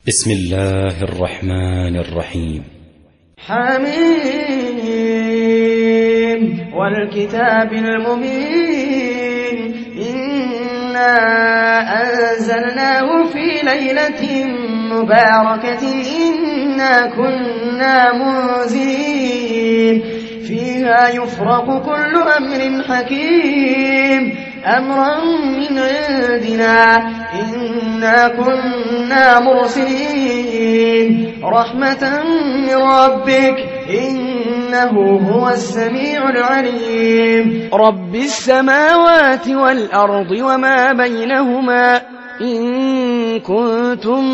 بسم الله الرحمن الرحيم. حميم والكتاب المبين إنا أنزلناه في ليلة مباركة إنا كنا منذرين فيها يفرق كل أمر حكيم أمرا من عندنا إنا كنا مرسلين رحمة من ربك إنه هو السميع العليم رب السماوات والأرض وما بينهما إن كنتم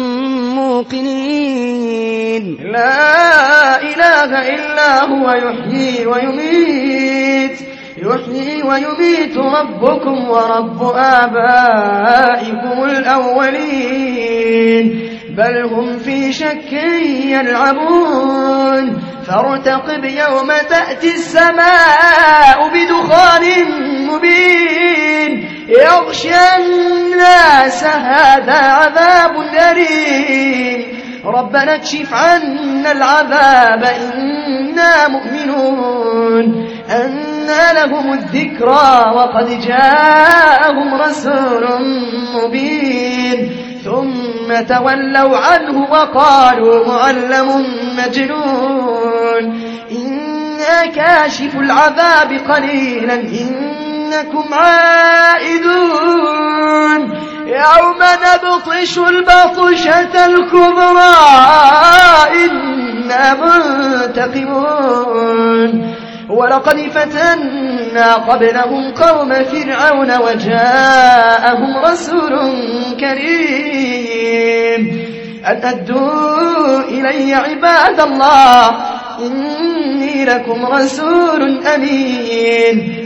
موقنين لا إله إلا هو يحيي ويميت ربكم ورب آبائكم الأولين بل هم في شك يلعبون فارتقب يوم تأتي السماء بدخان مبين يغشى الناس هذا عذاب أليم ربنا اكشف عنا العذاب إنا مؤمنون أنى لهم الذكرى وقد جاءهم رسول مبين ثم تولوا عنه وقالوا معلم مجنون إنا كاشف العذاب قليلا إنكم عائدون يوم نبطش البطشة الكبرى إنا منتقمون ولقد فتنا قبلهم قوم فرعون وجاءهم رسول كريم أن أدوا إلي عباد الله إني لكم رسول أمين